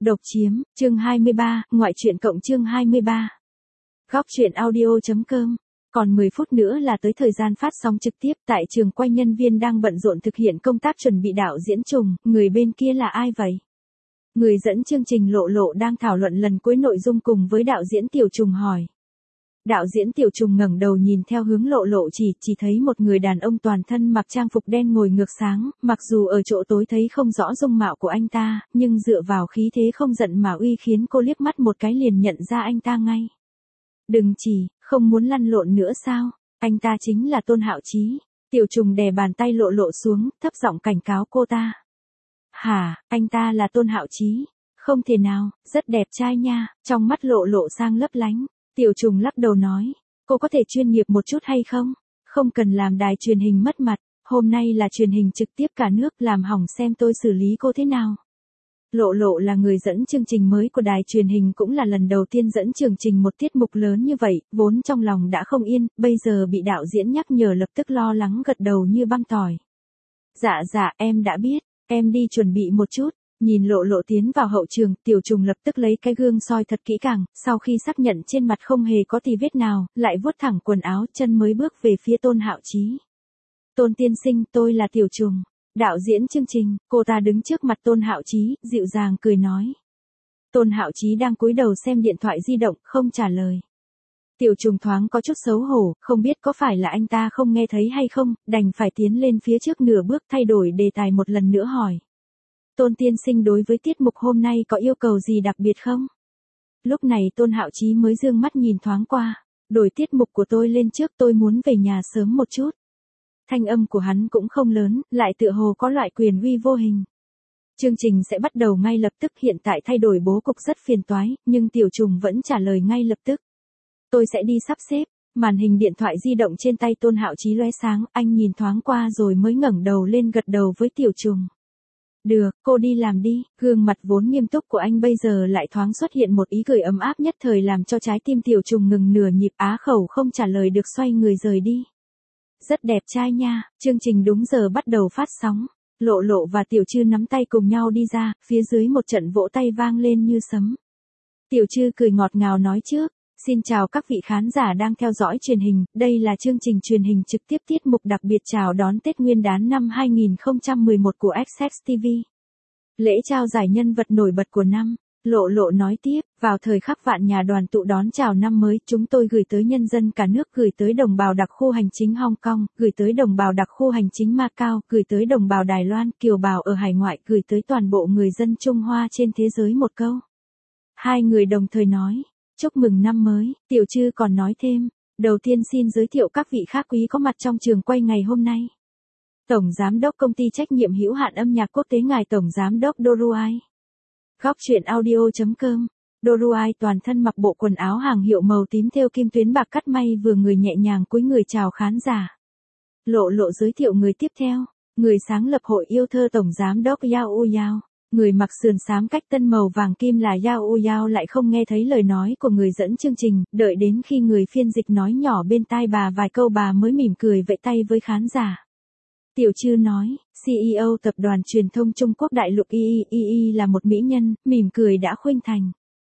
Độc chiếm, chương 23, ngoại truyện cộng chương 23. Góc truyện audio.com. Còn 10 phút nữa là tới thời gian phát sóng trực tiếp, tại trường quay nhân viên đang bận rộn thực hiện công tác chuẩn bị đạo diễn trùng, người bên kia là ai vậy? Người dẫn chương trình Lộ Lộ đang thảo luận lần cuối nội dung cùng với đạo diễn Tiểu Trùng hỏi. Đạo diễn Tiểu Trùng ngẩng đầu nhìn theo hướng Lộ Lộ chỉ thấy một người đàn ông toàn thân mặc trang phục đen ngồi ngược sáng, mặc dù ở chỗ tối thấy không rõ dung mạo của anh ta, nhưng dựa vào khí thế không giận mà uy khiến cô liếc mắt một cái liền nhận ra anh ta ngay. Đừng chỉ, không muốn lăn lộn nữa sao? Anh ta chính là Tôn Hạo Chí. Tiểu Trùng đè bàn tay Lộ Lộ xuống, thấp giọng cảnh cáo cô ta. Hả, anh ta là Tôn Hạo Chí? Không thể nào, rất đẹp trai nha, trong mắt Lộ Lộ sang lấp lánh. Tiểu Trùng lắc đầu nói, cô có thể chuyên nghiệp một chút hay không? Không cần làm đài truyền hình mất mặt, hôm nay là truyền hình trực tiếp cả nước, làm hỏng xem tôi xử lý cô thế nào. Lộ Lộ là người dẫn chương trình mới của đài truyền hình, cũng là lần đầu tiên dẫn chương trình một tiết mục lớn như vậy, vốn trong lòng đã không yên, bây giờ bị đạo diễn nhắc nhở lập tức lo lắng gật đầu như băng tỏi. Dạ em đã biết, em đi chuẩn bị một chút. Nhìn Lộ Lộ tiến vào hậu trường, Tiểu Trùng lập tức lấy cái gương soi thật kỹ càng, sau khi xác nhận trên mặt không hề có tì vết nào, lại vuốt thẳng quần áo, chân mới bước về phía Tôn Hạo Chí. Tôn tiên sinh, tôi là Tiểu Trùng, đạo diễn chương trình. Cô ta đứng trước mặt Tôn Hạo Chí, dịu dàng cười nói. Tôn Hạo Chí đang cúi đầu xem điện thoại di động, không trả lời. Tiểu Trùng thoáng có chút xấu hổ, không biết có phải là anh ta không nghe thấy hay không, đành phải tiến lên phía trước nửa bước thay đổi đề tài một lần nữa hỏi. Tôn tiên sinh, đối với tiết mục hôm nay có yêu cầu gì đặc biệt không? Lúc này Tôn Hạo Chí mới dương mắt nhìn thoáng qua. Đổi tiết mục của tôi lên trước, tôi muốn về nhà sớm một chút. Thanh âm của hắn cũng không lớn, lại tựa hồ có loại quyền uy vô hình. Chương trình sẽ bắt đầu ngay lập tức, hiện tại thay đổi bố cục rất phiền toái, nhưng Tiểu Trùng vẫn trả lời ngay lập tức. Tôi sẽ đi sắp xếp. Màn hình điện thoại di động trên tay Tôn Hạo Chí lóe sáng, anh nhìn thoáng qua rồi mới ngẩng đầu lên gật đầu với Tiểu Trùng. Được, cô đi làm đi. Gương mặt vốn nghiêm túc của anh bây giờ lại thoáng xuất hiện một ý cười ấm áp, nhất thời làm cho trái tim Tiểu Trùng ngừng nửa nhịp, á khẩu không trả lời được, xoay người rời đi. Rất đẹp trai nha. Chương trình đúng giờ bắt đầu phát sóng. Lộ Lộ và Tiểu Trư nắm tay cùng nhau đi ra, phía dưới một trận vỗ tay vang lên như sấm. Tiểu Trư cười ngọt ngào nói trước. Xin chào các vị khán giả đang theo dõi truyền hình, đây là chương trình truyền hình trực tiếp tiết mục đặc biệt chào đón Tết Nguyên đán năm 2011 của Access TV. Lễ trao giải nhân vật nổi bật của năm. Lộ Lộ nói tiếp, vào thời khắc vạn nhà đoàn tụ đón chào năm mới, chúng tôi gửi tới nhân dân cả nước, gửi tới đồng bào đặc khu hành chính Hong Kong, gửi tới đồng bào đặc khu hành chính Macau, gửi tới đồng bào Đài Loan, kiều bào ở hải ngoại, gửi tới toàn bộ người dân Trung Hoa trên thế giới một câu. Hai người đồng thời nói. Chúc mừng năm mới. Tiểu Trư còn nói thêm, đầu tiên xin giới thiệu các vị khách quý có mặt trong trường quay ngày hôm nay. Tổng Giám đốc Công ty Trách nhiệm hữu hạn Âm nhạc Quốc tế ngài Tổng Giám đốc Doruai. Góc truyện audio.com. Doruai toàn thân mặc bộ quần áo hàng hiệu màu tím thêu kim tuyến bạc cắt may, vừa người nhẹ nhàng cúi người chào khán giả. Lộ Lộ giới thiệu người tiếp theo, người sáng lập hội yêu thơ Tổng Giám đốc Yao Yao. Người mặc sườn xám cách tân màu vàng kim là Yao Yao lại không nghe thấy lời nói của người dẫn chương trình, đợi đến khi người phiên dịch nói nhỏ bên tai bà vài câu bà mới mỉm cười vẫy tay với khán giả. Tiểu Trư nói, CEO tập đoàn truyền thông Trung Quốc đại lục III là một mỹ nhân, mỉm cười đã khuynh thành.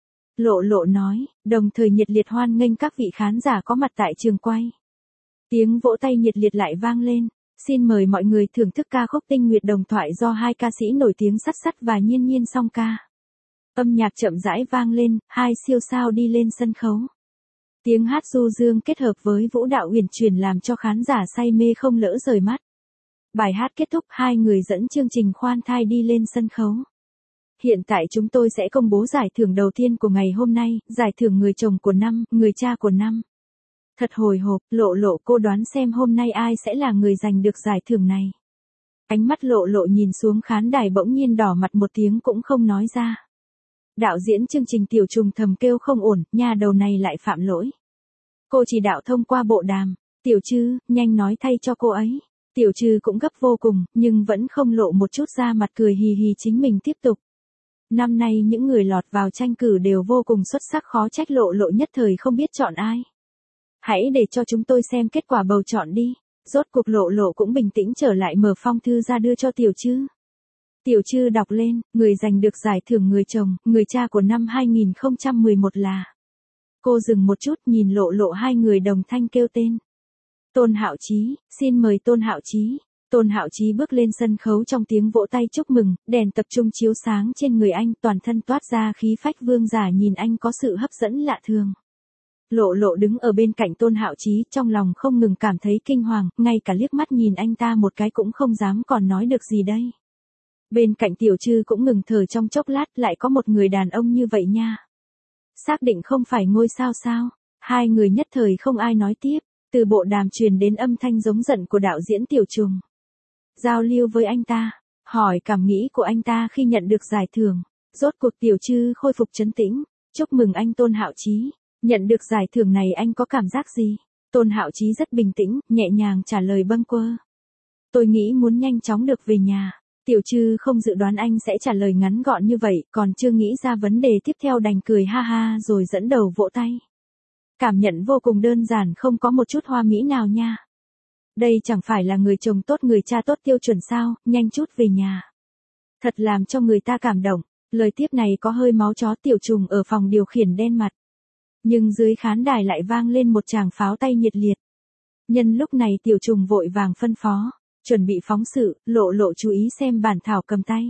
Lộ Lộ nói, đồng thời nhiệt liệt hoan nghênh các vị khán giả có mặt tại trường quay. Tiếng vỗ tay nhiệt liệt lại vang lên. Xin mời mọi người thưởng thức ca khúc Tinh Nguyệt Đồng Thoại do hai ca sĩ nổi tiếng Sắt Sắt và Nhiên Nhiên song ca. Âm nhạc chậm rãi vang lên, hai siêu sao đi lên sân khấu. Tiếng hát du dương kết hợp với vũ đạo uyển chuyển làm cho khán giả say mê không lỡ rời mắt. Bài hát kết thúc, hai người dẫn chương trình khoan thai đi lên sân khấu. Hiện tại chúng tôi sẽ công bố giải thưởng đầu tiên của ngày hôm nay, giải thưởng người chồng của năm, người cha của năm. Thật hồi hộp, Lộ Lộ, cô đoán xem hôm nay ai sẽ là người giành được giải thưởng này. Ánh mắt Lộ Lộ nhìn xuống khán đài bỗng nhiên đỏ mặt, một tiếng cũng không nói ra. Đạo diễn chương trình Tiểu Trùng thầm kêu không ổn, nhà đầu này lại phạm lỗi. Cô chỉ đạo thông qua bộ đàm, Tiểu Trư, nhanh nói thay cho cô ấy. Tiểu Trư cũng gấp vô cùng, nhưng vẫn không lộ một chút ra mặt, cười hì hì chính mình tiếp tục. Năm nay những người lọt vào tranh cử đều vô cùng xuất sắc, khó trách Lộ Lộ nhất thời không biết chọn ai. Hãy để cho chúng tôi xem kết quả bầu chọn đi. Rốt cuộc Lộ Lộ cũng bình tĩnh trở lại, mở phong thư ra đưa cho Tiểu Trư. Tiểu Trư đọc lên, người giành được giải thưởng người chồng, người cha của năm 2011 là. Cô dừng một chút nhìn Lộ Lộ, hai người đồng thanh kêu tên. Tôn Hạo Chí, xin mời Tôn Hạo Chí. Tôn Hạo Chí bước lên sân khấu trong tiếng vỗ tay chúc mừng, đèn tập trung chiếu sáng trên người anh, toàn thân toát ra khí phách vương giả, nhìn anh có sự hấp dẫn lạ thường. Lộ Lộ đứng ở bên cạnh Tôn Hạo Chí, trong lòng không ngừng cảm thấy kinh hoàng, ngay cả liếc mắt nhìn anh ta một cái cũng không dám, còn nói được gì đây. Bên cạnh Tiểu Trư cũng ngừng thở trong chốc lát, lại có một người đàn ông như vậy nha. Xác định không phải ngôi sao sao? Hai người nhất thời không ai nói tiếp, từ bộ đàm truyền đến âm thanh giống giận của đạo diễn Tiểu Trùng. Giao lưu với anh ta, hỏi cảm nghĩ của anh ta khi nhận được giải thưởng. Rốt cuộc Tiểu Trư khôi phục trấn tĩnh, chúc mừng anh Tôn Hạo Chí, nhận được giải thưởng này anh có cảm giác gì? Tôn Hạo Chí rất bình tĩnh, nhẹ nhàng trả lời bâng quơ. Tôi nghĩ muốn nhanh chóng được về nhà. Tiểu Trư không dự đoán anh sẽ trả lời ngắn gọn như vậy, còn chưa nghĩ ra vấn đề tiếp theo đành cười ha ha rồi dẫn đầu vỗ tay. Cảm nhận vô cùng đơn giản, không có một chút hoa mỹ nào nha. Đây chẳng phải là người chồng tốt, người cha tốt tiêu chuẩn sao, nhanh chút về nhà. Thật làm cho người ta cảm động, lời tiếp này có hơi máu chó. Tiểu Trùng ở phòng điều khiển đen mặt. Nhưng dưới khán đài lại vang lên một tràng pháo tay nhiệt liệt. Nhân lúc này Tiểu Trùng vội vàng phân phó. Chuẩn bị phóng sự, Lộ Lộ chú ý xem bản thảo cầm tay.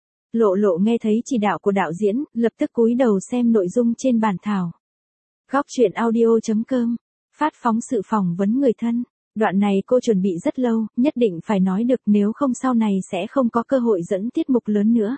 Lộ Lộ nghe thấy chỉ đạo của đạo diễn, lập tức cúi đầu xem nội dung trên bản thảo. Góc truyện audio.com, phát phóng sự phỏng vấn người thân. Đoạn này cô chuẩn bị rất lâu, nhất định phải nói được, nếu không sau này sẽ không có cơ hội dẫn tiết mục lớn nữa.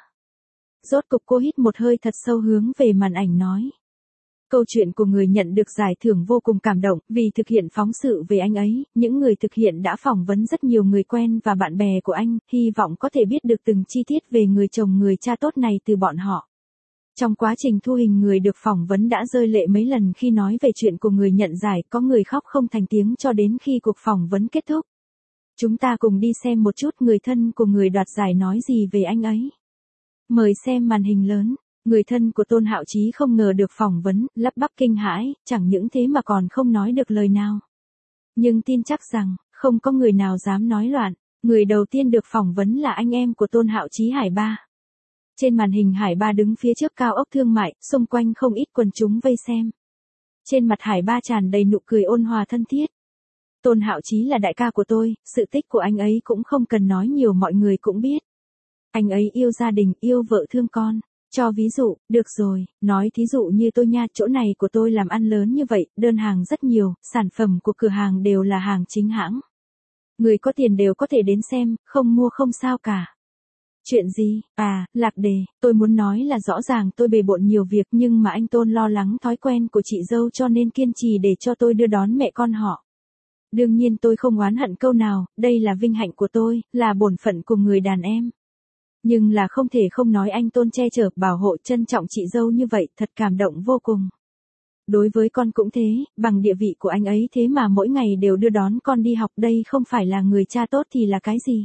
Rốt cục cô hít một hơi thật sâu, hướng về màn ảnh nói. Câu chuyện của người nhận được giải thưởng vô cùng cảm động, vì thực hiện phóng sự về anh ấy, những người thực hiện đã phỏng vấn rất nhiều người quen và bạn bè của anh, hy vọng có thể biết được từng chi tiết về người chồng người cha tốt này từ bọn họ. Trong quá trình thu hình, người được phỏng vấn đã rơi lệ mấy lần khi nói về chuyện của người nhận giải, có người khóc không thành tiếng cho đến khi cuộc phỏng vấn kết thúc. Chúng ta cùng đi xem một chút người thân của người đoạt giải nói gì về anh ấy. Mời xem màn hình lớn. Người thân của Tôn Hạo Chí không ngờ được phỏng vấn, lắp bắp kinh hãi, chẳng những thế mà còn không nói được lời nào. Nhưng tin chắc rằng, không có người nào dám nói loạn. Người đầu tiên được phỏng vấn là anh em của Tôn Hạo Chí, Hải Ba. Trên màn hình Hải Ba đứng phía trước cao ốc thương mại, xung quanh không ít quần chúng vây xem. Trên mặt Hải Ba tràn đầy nụ cười ôn hòa thân thiết. Tôn Hạo Chí là đại ca của tôi, sự tích của anh ấy cũng không cần nói nhiều, mọi người cũng biết. Anh ấy yêu gia đình, yêu vợ thương con. Cho ví dụ, được rồi, nói thí dụ như tôi nha, chỗ này của tôi làm ăn lớn như vậy, đơn hàng rất nhiều, sản phẩm của cửa hàng đều là hàng chính hãng. Người có tiền đều có thể đến xem, không mua không sao cả. Chuyện gì? À, lạc đề, tôi muốn nói là rõ ràng tôi bề bộn nhiều việc, nhưng mà anh Tôn lo lắng thói quen của chị dâu cho nên kiên trì để cho tôi đưa đón mẹ con họ. Đương nhiên tôi không oán hận câu nào, đây là vinh hạnh của tôi, là bổn phận của người đàn em. Nhưng là không thể không nói anh Tôn che chở, bảo hộ, trân trọng chị dâu như vậy, thật cảm động vô cùng. Đối với con cũng thế, bằng địa vị của anh ấy thế mà mỗi ngày đều đưa đón con đi học, đây không phải là người cha tốt thì là cái gì?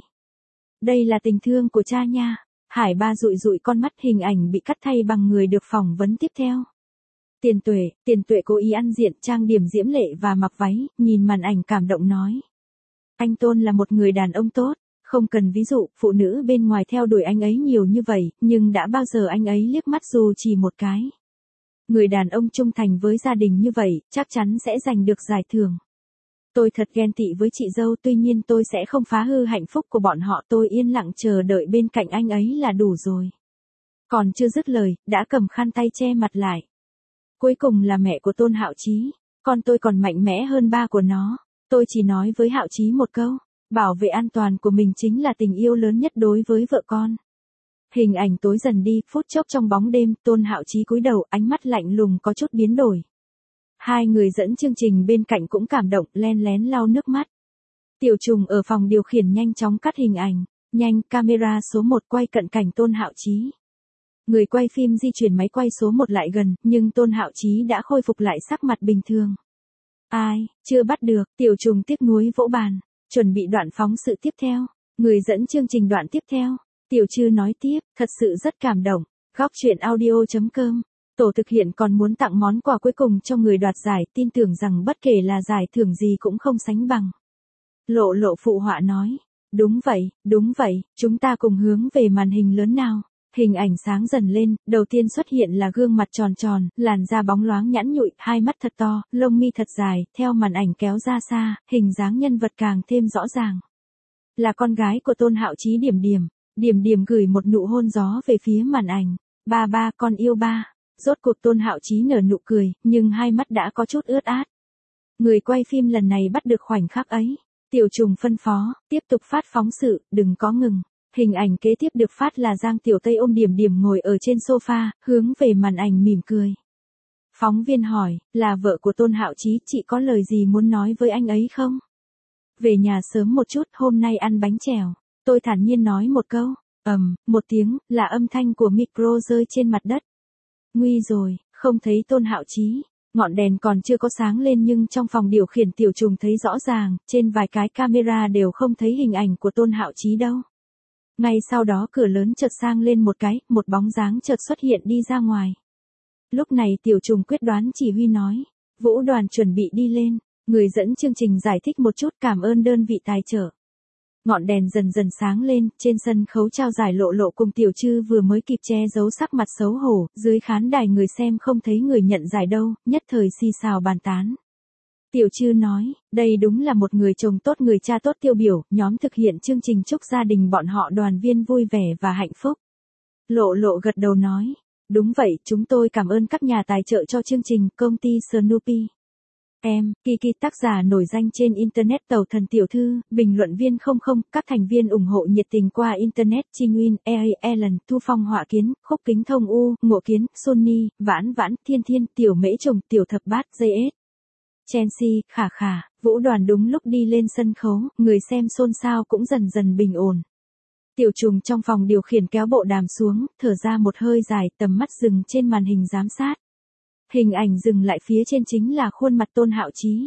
Đây là tình thương của cha nha. Hải Ba dụi dụi con mắt, hình ảnh bị cắt thay bằng người được phỏng vấn tiếp theo. Tiền Tuệ cố ý ăn diện, trang điểm diễm lệ và mặc váy, nhìn màn ảnh cảm động nói. Anh Tôn là một người đàn ông tốt. Không cần ví dụ, phụ nữ bên ngoài theo đuổi anh ấy nhiều như vậy, nhưng đã bao giờ anh ấy liếc mắt dù chỉ một cái. Người đàn ông trung thành với gia đình như vậy, chắc chắn sẽ giành được giải thưởng. Tôi thật ghen tị với chị dâu, tuy nhiên tôi sẽ không phá hư hạnh phúc của bọn họ, tôi yên lặng chờ đợi bên cạnh anh ấy là đủ rồi. Còn chưa dứt lời, đã cầm khăn tay che mặt lại. Cuối cùng là mẹ của Tôn Hạo Chí, con tôi còn mạnh mẽ hơn ba của nó, tôi chỉ nói với Hạo Chí một câu. Bảo vệ an toàn của mình chính là tình yêu lớn nhất đối với vợ con. Hình ảnh tối dần đi, phút chốc trong bóng đêm, Tôn Hạo Chí cúi đầu, ánh mắt lạnh lùng có chút biến đổi. Hai người dẫn chương trình bên cạnh cũng cảm động, len lén lau nước mắt. Tiểu Trùng ở phòng điều khiển nhanh chóng cắt hình ảnh. Nhanh, camera số 1 quay cận cảnh Tôn Hạo Chí. Người quay phim di chuyển máy quay số 1 lại gần, nhưng Tôn Hạo Chí đã khôi phục lại sắc mặt bình thường. Ai, chưa bắt được, Tiểu Trùng tiếc nuối vỗ bàn. Chuẩn bị đoạn phóng sự tiếp theo. Người dẫn chương trình đoạn tiếp theo. Tiểu Trư nói tiếp, thật sự rất cảm động. Góc truyện audio.com. Tổ thực hiện còn muốn tặng món quà cuối cùng cho người đoạt giải, tin tưởng rằng bất kể là giải thưởng gì cũng không sánh bằng. Lộ Lộ phụ họa nói. đúng vậy, chúng ta cùng hướng về màn hình lớn nào. Hình ảnh sáng dần lên, đầu tiên xuất hiện là gương mặt tròn tròn, làn da bóng loáng nhẵn nhụi, hai mắt thật to, lông mi thật dài, theo màn ảnh kéo ra xa, hình dáng nhân vật càng thêm rõ ràng. Là con gái của Tôn Hạo Chí Điểm Điểm. Điểm Điểm gửi một nụ hôn gió về phía màn ảnh. Ba ba, con yêu ba. Rốt cuộc Tôn Hạo Chí nở nụ cười, nhưng hai mắt đã có chút ướt át. Người quay phim lần này bắt được khoảnh khắc ấy. Tiểu Trùng phân phó, tiếp tục phát phóng sự, đừng có ngừng. Hình ảnh kế tiếp được phát là Giang Tiểu Tây ôm Điểm Điểm ngồi ở trên sofa, hướng về màn ảnh mỉm cười. Phóng viên hỏi, là vợ của Tôn Hạo Chí, chị có lời gì muốn nói với anh ấy không? Về nhà sớm một chút, hôm nay ăn bánh chèo. Tôi thản nhiên nói một câu, một tiếng, là âm thanh của micro rơi trên mặt đất. Nguy rồi, không thấy Tôn Hạo Chí. Ngọn đèn còn chưa có sáng lên nhưng trong phòng điều khiển Tiểu Trùng thấy rõ ràng, trên vài cái camera đều không thấy hình ảnh của Tôn Hạo Chí đâu. Ngay sau đó cửa lớn chợt sang lên một cái, một bóng dáng chợt xuất hiện đi ra ngoài. Lúc này Tiểu Trùng quyết đoán chỉ huy nói, Vũ Đoàn chuẩn bị đi lên, người dẫn chương trình giải thích một chút cảm ơn đơn vị tài trợ. Ngọn đèn dần dần sáng lên, trên sân khấu trao giải Lộ Lộ cùng Tiểu Trư vừa mới kịp che giấu sắc mặt xấu hổ, dưới khán đài người xem không thấy người nhận giải đâu, nhất thời xì xào bàn tán. Tiểu Trư nói, đây đúng là một người chồng tốt người cha tốt tiêu biểu, nhóm thực hiện chương trình chúc gia đình bọn họ đoàn viên vui vẻ và hạnh phúc. Lộ Lộ gật đầu nói, đúng vậy, chúng tôi cảm ơn các nhà tài trợ cho chương trình, công ty Snoopy. Kiki tác giả nổi danh trên Internet Tàu Thần Tiểu Thư, bình luận viên 00, các thành viên ủng hộ nhiệt tình qua Internet Chi Nguyên, Ellen, Thu Phong Họa Kiến, Khúc Kính Thông U, Ngộ Kiến, Sonny, Vãn Vãn, Thiên Thiên, Tiểu Mễ Trùng, Tiểu Thập Bát, JS. Chelsea, Khả Khả, Vũ Đoàn đúng lúc đi lên sân khấu, người xem xôn xao cũng dần dần bình ổn. Tiểu Trùng trong phòng điều khiển kéo bộ đàm xuống, thở ra một hơi dài, tầm mắt dừng trên màn hình giám sát. Hình ảnh dừng lại phía trên chính là khuôn mặt Tôn Hạo Chí.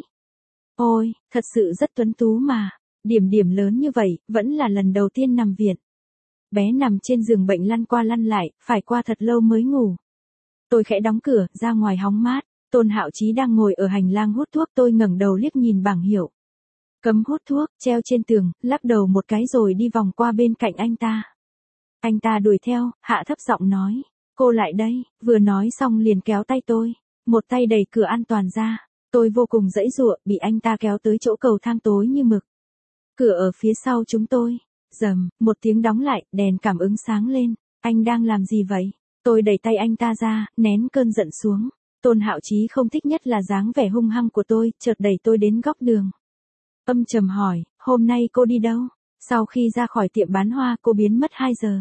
Ôi, thật sự rất tuấn tú mà, Điểm Điểm lớn như vậy, vẫn là lần đầu tiên nằm viện. Bé nằm trên giường bệnh lăn qua lăn lại, phải qua thật lâu mới ngủ. Tôi khẽ đóng cửa, ra ngoài hóng mát, Tôn Hạo Chí đang ngồi ở hành lang hút thuốc, tôi ngẩng đầu liếc nhìn bảng hiệu. Cấm hút thuốc, treo trên tường, lắc đầu một cái rồi đi vòng qua bên cạnh anh ta. Anh ta đuổi theo, hạ thấp giọng nói. Cô lại đây, vừa nói xong liền kéo tay tôi, một tay đẩy cửa an toàn ra, tôi vô cùng giãy giụa, bị anh ta kéo tới chỗ cầu thang tối như mực. Cửa ở phía sau chúng tôi, rầm, một tiếng đóng lại, đèn cảm ứng sáng lên, anh đang làm gì vậy? Tôi đẩy tay anh ta ra, nén cơn giận xuống. Tôn Hạo Chí không thích nhất là dáng vẻ hung hăng của tôi, chợt đẩy tôi đến góc đường. Âm trầm hỏi, hôm nay cô đi đâu? Sau khi ra khỏi tiệm bán hoa cô biến mất 2 giờ.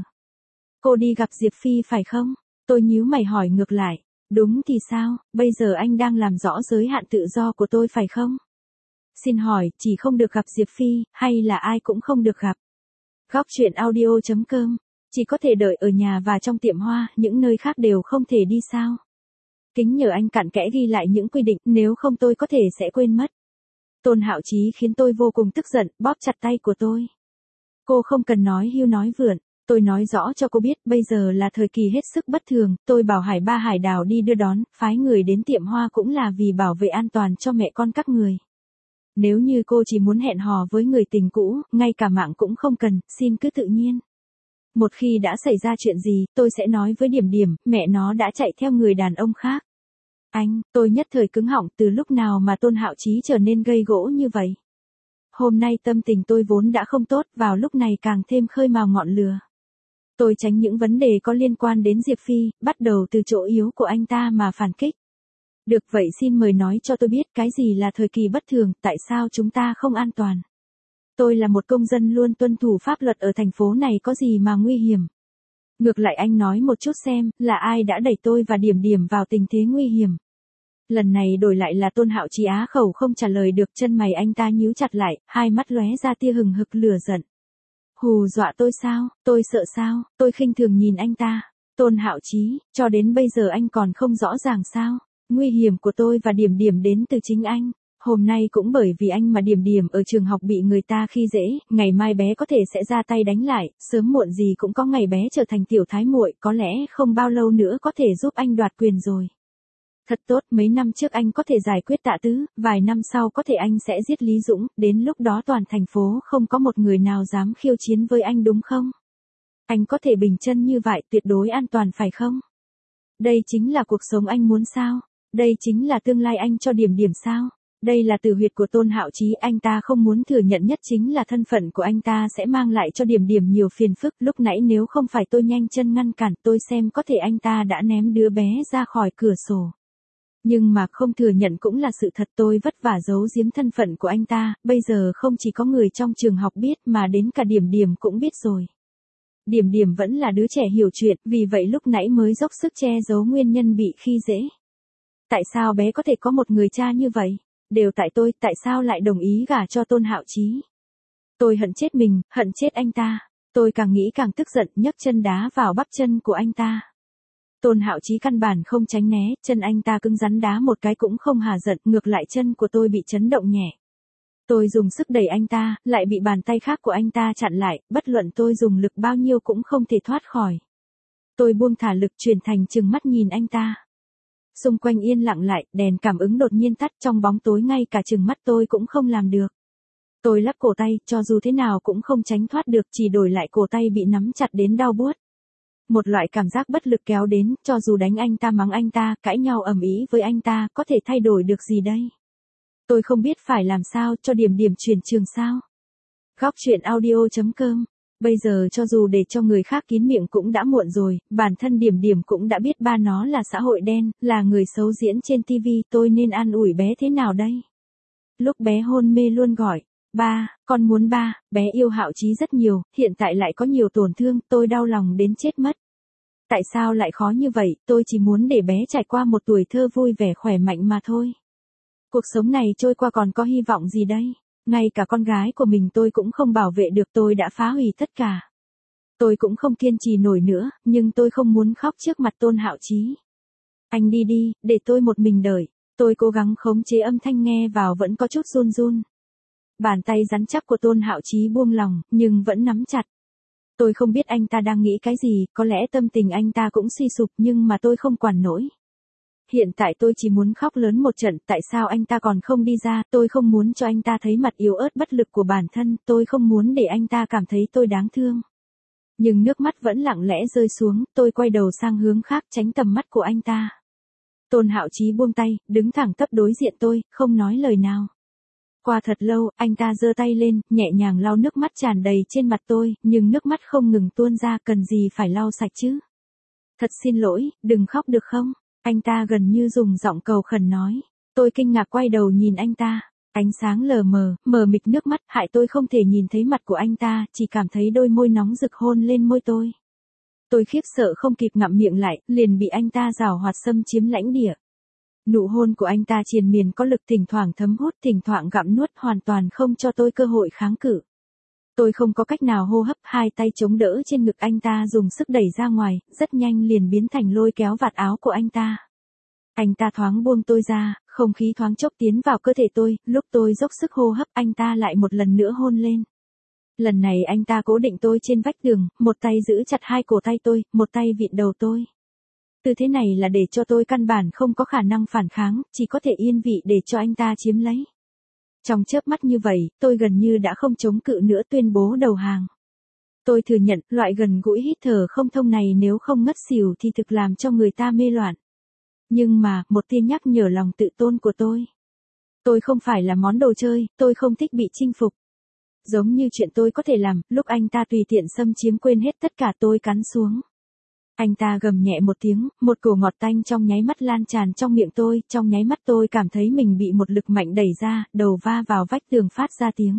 Cô đi gặp Diệp Phi phải không? Tôi nhíu mày hỏi ngược lại, đúng thì sao, bây giờ anh đang làm rõ giới hạn tự do của tôi phải không? Xin hỏi, chỉ không được gặp Diệp Phi, hay là ai cũng không được gặp? Góc truyện audio.com, chỉ có thể đợi ở nhà và trong tiệm hoa, những nơi khác đều không thể đi sao? Kính nhờ anh cặn kẽ ghi lại những quy định, nếu không tôi có thể sẽ quên mất. Tôn Hạo Chí khiến tôi vô cùng tức giận, bóp chặt tay của tôi. Cô không cần nói hưu nói vượn. Tôi nói rõ cho cô biết, bây giờ là thời kỳ hết sức bất thường, tôi bảo Hải Ba Hải Đào đi đưa đón, phái người đến tiệm hoa cũng là vì bảo vệ an toàn cho mẹ con các người. Nếu như cô chỉ muốn hẹn hò với người tình cũ, ngay cả mạng cũng không cần, xin cứ tự nhiên. Một khi đã xảy ra chuyện gì, tôi sẽ nói với Điểm Điểm, mẹ nó đã chạy theo người đàn ông khác. Tôi nhất thời cứng họng, từ lúc nào mà Tôn Hạo Chí trở nên gây gỗ như vậy? Hôm nay tâm tình tôi vốn đã không tốt, vào lúc này càng thêm khơi mào ngọn lửa. Tôi tránh những vấn đề có liên quan đến Diệp Phi, bắt đầu từ chỗ yếu của anh ta mà phản kích. Được vậy xin mời nói cho tôi biết cái gì là thời kỳ bất thường, tại sao chúng ta không an toàn. Tôi là một công dân luôn tuân thủ pháp luật ở thành phố này có gì mà nguy hiểm. Ngược lại anh nói một chút xem, là ai đã đẩy tôi và Điểm Điểm vào tình thế nguy hiểm. Lần này đổi lại là Tôn Hạo Chí á khẩu không trả lời được, chân mày anh ta nhíu chặt lại, hai mắt lóe ra tia hừng hực lửa giận. Hù dọa tôi sao, tôi sợ sao, tôi khinh thường nhìn anh ta. Tôn Hạo Chí, cho đến bây giờ anh còn không rõ ràng sao, nguy hiểm của tôi và Điểm Điểm đến từ chính anh. Hôm nay cũng bởi vì anh mà Điểm Điểm ở trường học bị người ta khi dễ, ngày mai bé có thể sẽ ra tay đánh lại, sớm muộn gì cũng có ngày bé trở thành tiểu thái muội, có lẽ không bao lâu nữa có thể giúp anh đoạt quyền rồi. Thật tốt, mấy năm trước anh có thể giải quyết Tạ Tứ, vài năm sau có thể anh sẽ giết Lý Dũng, đến lúc đó toàn thành phố không có một người nào dám khiêu chiến với anh đúng không? Anh có thể bình chân như vậy, tuyệt đối an toàn phải không? Đây chính là cuộc sống anh muốn sao? Đây chính là tương lai anh cho Điểm Điểm sao? Đây là tử huyệt của Tôn Hạo Chí, anh ta không muốn thừa nhận nhất chính là thân phận của anh ta sẽ mang lại cho Điểm Điểm nhiều phiền phức. Lúc nãy nếu không phải tôi nhanh chân ngăn cản, tôi xem có thể anh ta đã ném đứa bé ra khỏi cửa sổ. Nhưng mà không thừa nhận cũng là sự thật, tôi vất vả giấu giếm thân phận của anh ta, bây giờ không chỉ có người trong trường học biết mà đến cả Điểm Điểm cũng biết rồi. Điểm Điểm vẫn là đứa trẻ hiểu chuyện, vì vậy lúc nãy mới dốc sức che giấu nguyên nhân bị khi dễ. Tại sao bé có thể có một người cha như vậy? Đều tại tôi, tại sao lại đồng ý gả cho Tôn Hạo Chí? Tôi hận chết mình, hận chết anh ta. Tôi càng nghĩ càng tức giận, nhấc chân đá vào bắp chân của anh ta. Tôn Hạo Chí căn bản không tránh né, chân anh ta cứng rắn đá một cái cũng không hả giận, ngược lại chân của tôi bị chấn động nhẹ. Tôi dùng sức đẩy anh ta, lại bị bàn tay khác của anh ta chặn lại, bất luận tôi dùng lực bao nhiêu cũng không thể thoát khỏi. Tôi buông thả lực, chuyển thành trừng mắt nhìn anh ta. Xung quanh yên lặng lại, đèn cảm ứng đột nhiên tắt, trong bóng tối ngay cả trừng mắt tôi cũng không làm được. Tôi lắc cổ tay, cho dù thế nào cũng không tránh thoát được, chỉ đổi lại cổ tay bị nắm chặt đến đau buốt. Một loại cảm giác bất lực kéo đến, cho dù đánh anh ta, mắng anh ta, cãi nhau ầm ĩ với anh ta, có thể thay đổi được gì đây? Tôi không biết phải làm sao, cho Điểm Điểm chuyển trường sao? Góc truyện audio.com. Bây giờ cho dù để cho người khác kín miệng cũng đã muộn rồi, bản thân Điểm Điểm cũng đã biết ba nó là xã hội đen, là người xấu diễn trên TV, tôi nên an ủi bé thế nào đây? Lúc bé hôn mê luôn gọi, ba, con muốn ba, bé yêu Hạo Chí rất nhiều, hiện tại lại có nhiều tổn thương, tôi đau lòng đến chết mất. Tại sao lại khó như vậy, tôi chỉ muốn để bé trải qua một tuổi thơ vui vẻ khỏe mạnh mà thôi. Cuộc sống này trôi qua còn có hy vọng gì đây? Ngay cả con gái của mình tôi cũng không bảo vệ được, tôi đã phá hủy tất cả. Tôi cũng không kiên trì nổi nữa, nhưng tôi không muốn khóc trước mặt Tôn Hạo Chí. Anh đi đi, để tôi một mình đợi. Tôi cố gắng khống chế âm thanh nghe vào vẫn có chút run run. Bàn tay rắn chắc của Tôn Hạo Chí buông lòng, nhưng vẫn nắm chặt. Tôi không biết anh ta đang nghĩ cái gì, có lẽ tâm tình anh ta cũng suy sụp nhưng mà tôi không quản nổi. Hiện tại tôi chỉ muốn khóc lớn một trận, tại sao anh ta còn không đi ra, tôi không muốn cho anh ta thấy mặt yếu ớt bất lực của bản thân, tôi không muốn để anh ta cảm thấy tôi đáng thương. Nhưng nước mắt vẫn lặng lẽ rơi xuống, tôi quay đầu sang hướng khác tránh tầm mắt của anh ta. Tôn Hạo Chí buông tay, đứng thẳng tắp đối diện tôi, không nói lời nào. Qua thật lâu, anh ta giơ tay lên, nhẹ nhàng lau nước mắt tràn đầy trên mặt tôi, nhưng nước mắt không ngừng tuôn ra, cần gì phải lau sạch chứ. Thật xin lỗi, đừng khóc được không? Anh ta gần như dùng giọng cầu khẩn nói. Tôi kinh ngạc quay đầu nhìn anh ta. Ánh sáng lờ mờ, mờ mịt nước mắt, hại tôi không thể nhìn thấy mặt của anh ta, chỉ cảm thấy đôi môi nóng rực hôn lên môi tôi. Tôi khiếp sợ không kịp ngậm miệng lại, liền bị anh ta giảo hoạt xâm chiếm lãnh địa. Nụ hôn của anh ta triền miên có lực, thỉnh thoảng thấm hút, thỉnh thoảng gặm nuốt, hoàn toàn không cho tôi cơ hội kháng cự. Tôi không có cách nào hô hấp, hai tay chống đỡ trên ngực anh ta dùng sức đẩy ra ngoài, rất nhanh liền biến thành lôi kéo vạt áo của anh ta. Anh ta thoáng buông tôi ra, không khí thoáng chốc tiến vào cơ thể tôi, lúc tôi dốc sức hô hấp anh ta lại một lần nữa hôn lên. Lần này anh ta cố định tôi trên vách tường, một tay giữ chặt hai cổ tay tôi, một tay vịn đầu tôi. Tư thế này là để cho tôi căn bản không có khả năng phản kháng, chỉ có thể yên vị để cho anh ta chiếm lấy. Trong chớp mắt như vậy, tôi gần như đã không chống cự nữa, tuyên bố đầu hàng. Tôi thừa nhận, loại gần gũi hít thở không thông này nếu không ngất xỉu thì thực làm cho người ta mê loạn. Nhưng mà, một tia nhắc nhở lòng tự tôn của tôi. Tôi không phải là món đồ chơi, tôi không thích bị chinh phục. Giống như chuyện tôi có thể làm, lúc anh ta tùy tiện xâm chiếm quên hết tất cả tôi cắn xuống. Anh ta gầm nhẹ một tiếng, một cổ ngọt tanh trong nháy mắt lan tràn trong miệng tôi, trong nháy mắt tôi cảm thấy mình bị một lực mạnh đẩy ra, đầu va vào vách tường phát ra tiếng.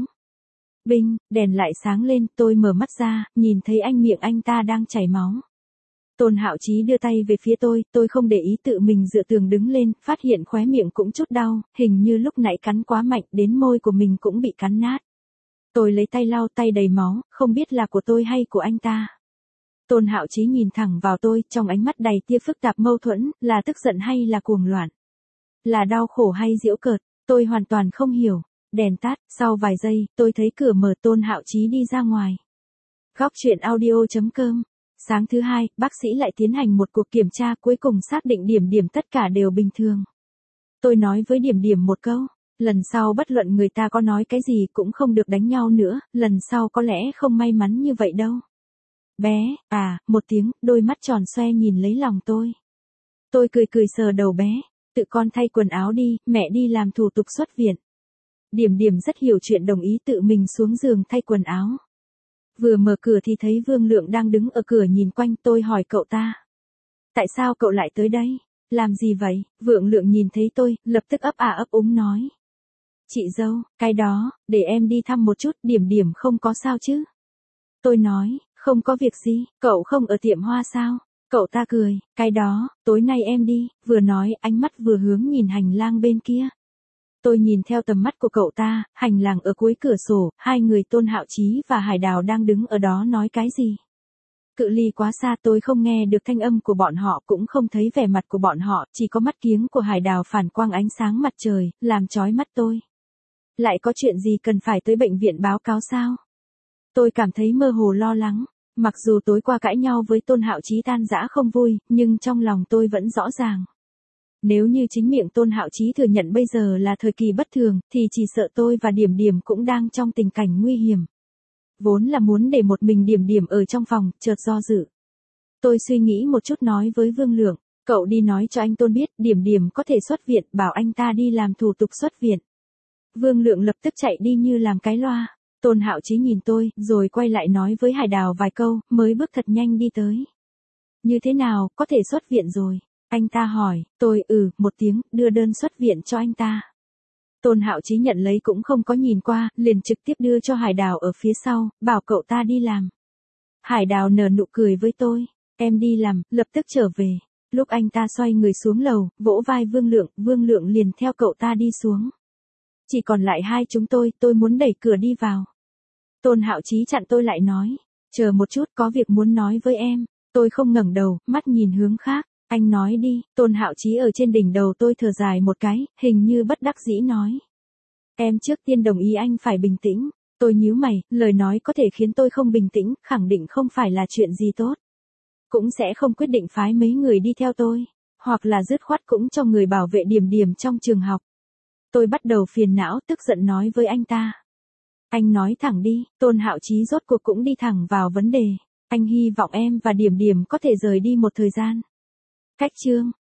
Binh, đèn lại sáng lên, tôi mở mắt ra, nhìn thấy miệng anh ta đang chảy máu. Tôn Hạo Chí đưa tay về phía tôi không để ý tự mình dựa tường đứng lên, phát hiện khóe miệng cũng chút đau, hình như lúc nãy cắn quá mạnh đến môi của mình cũng bị cắn nát. Tôi lấy tay lau tay đầy máu, không biết là của tôi hay của anh ta. Tôn Hạo Chí nhìn thẳng vào tôi, trong ánh mắt đầy tia phức tạp mâu thuẫn, là tức giận hay là cuồng loạn? Là đau khổ hay giễu cợt? Tôi hoàn toàn không hiểu. Đèn tắt, sau vài giây, tôi thấy cửa mở, Tôn Hạo Chí đi ra ngoài. Góc truyện audio.com Sáng thứ hai, bác sĩ lại tiến hành một cuộc kiểm tra cuối cùng xác định Điểm Điểm tất cả đều bình thường. Tôi nói với Điểm Điểm một câu, lần sau bất luận người ta có nói cái gì cũng không được đánh nhau nữa, lần sau có lẽ không may mắn như vậy đâu. Bé, một tiếng, đôi mắt tròn xoe nhìn lấy lòng tôi. Tôi cười cười sờ đầu bé, tự con thay quần áo đi, mẹ đi làm thủ tục xuất viện. Điểm Điểm rất hiểu chuyện đồng ý tự mình xuống giường thay quần áo. Vừa mở cửa thì thấy Vương Lượng đang đứng ở cửa nhìn quanh, tôi hỏi cậu ta. Tại sao cậu lại tới đây? Làm gì vậy? Vương Lượng nhìn thấy tôi, lập tức ấp úng nói. Chị dâu, cái đó, để em đi thăm một chút, Điểm Điểm không có sao chứ? Tôi nói, không có việc gì, cậu không ở tiệm hoa sao? Cậu ta cười, cái đó, tối nay em đi, vừa nói ánh mắt vừa hướng nhìn hành lang bên kia. Tôi nhìn theo tầm mắt của cậu ta, hành lang ở cuối cửa sổ, hai người Tôn Hạo Chí và Hải Đào đang đứng ở đó nói cái gì. Cự ly quá xa tôi không nghe được thanh âm của bọn họ cũng không thấy vẻ mặt của bọn họ, chỉ có mắt kiếng của Hải Đào phản quang ánh sáng mặt trời, làm chói mắt tôi. Lại có chuyện gì cần phải tới bệnh viện báo cáo sao? Tôi cảm thấy mơ hồ lo lắng, mặc dù tối qua cãi nhau với Tôn Hạo Chí tan rã không vui, nhưng trong lòng tôi vẫn rõ ràng. Nếu như chính miệng Tôn Hạo Chí thừa nhận bây giờ là thời kỳ bất thường, thì chỉ sợ tôi và Điểm Điểm cũng đang trong tình cảnh nguy hiểm. Vốn là muốn để một mình Điểm Điểm ở trong phòng, chợt do dự. Tôi suy nghĩ một chút nói với Vương Lượng, cậu đi nói cho anh Tôn biết Điểm Điểm có thể xuất viện, bảo anh ta đi làm thủ tục xuất viện. Vương Lượng lập tức chạy đi như làm cái loa. Tôn Hạo Chí nhìn tôi, rồi quay lại nói với Hải Đào vài câu, mới bước thật nhanh đi tới. Như thế nào, có thể xuất viện rồi? Anh ta hỏi, tôi một tiếng, đưa đơn xuất viện cho anh ta. Tôn Hạo Chí nhận lấy cũng không có nhìn qua, liền trực tiếp đưa cho Hải Đào ở phía sau, bảo cậu ta đi làm. Hải Đào nở nụ cười với tôi, em đi làm, lập tức trở về. Lúc anh ta xoay người xuống lầu, vỗ vai Vương Lượng liền theo cậu ta đi xuống. Chỉ còn lại hai chúng tôi muốn đẩy cửa đi vào. Tôn Hạo Chí chặn tôi lại nói, chờ một chút, có việc muốn nói với em. Tôi không ngẩng đầu, mắt nhìn hướng khác. Anh nói đi. Tôn Hạo Chí ở trên đỉnh đầu tôi thở dài một cái, hình như bất đắc dĩ nói. Em trước tiên đồng ý anh phải bình tĩnh. Tôi nhíu mày, lời nói có thể khiến tôi không bình tĩnh, khẳng định không phải là chuyện gì tốt. Cũng sẽ không quyết định phái mấy người đi theo tôi, hoặc là dứt khoát cũng cho người bảo vệ Điểm Điểm trong trường học. Tôi bắt đầu phiền não, tức giận nói với anh ta. Anh nói thẳng đi. Tôn Hạo Chí rốt cuộc cũng đi thẳng vào vấn đề. Anh hy vọng em và Điểm Điểm có thể rời đi một thời gian. Cách chương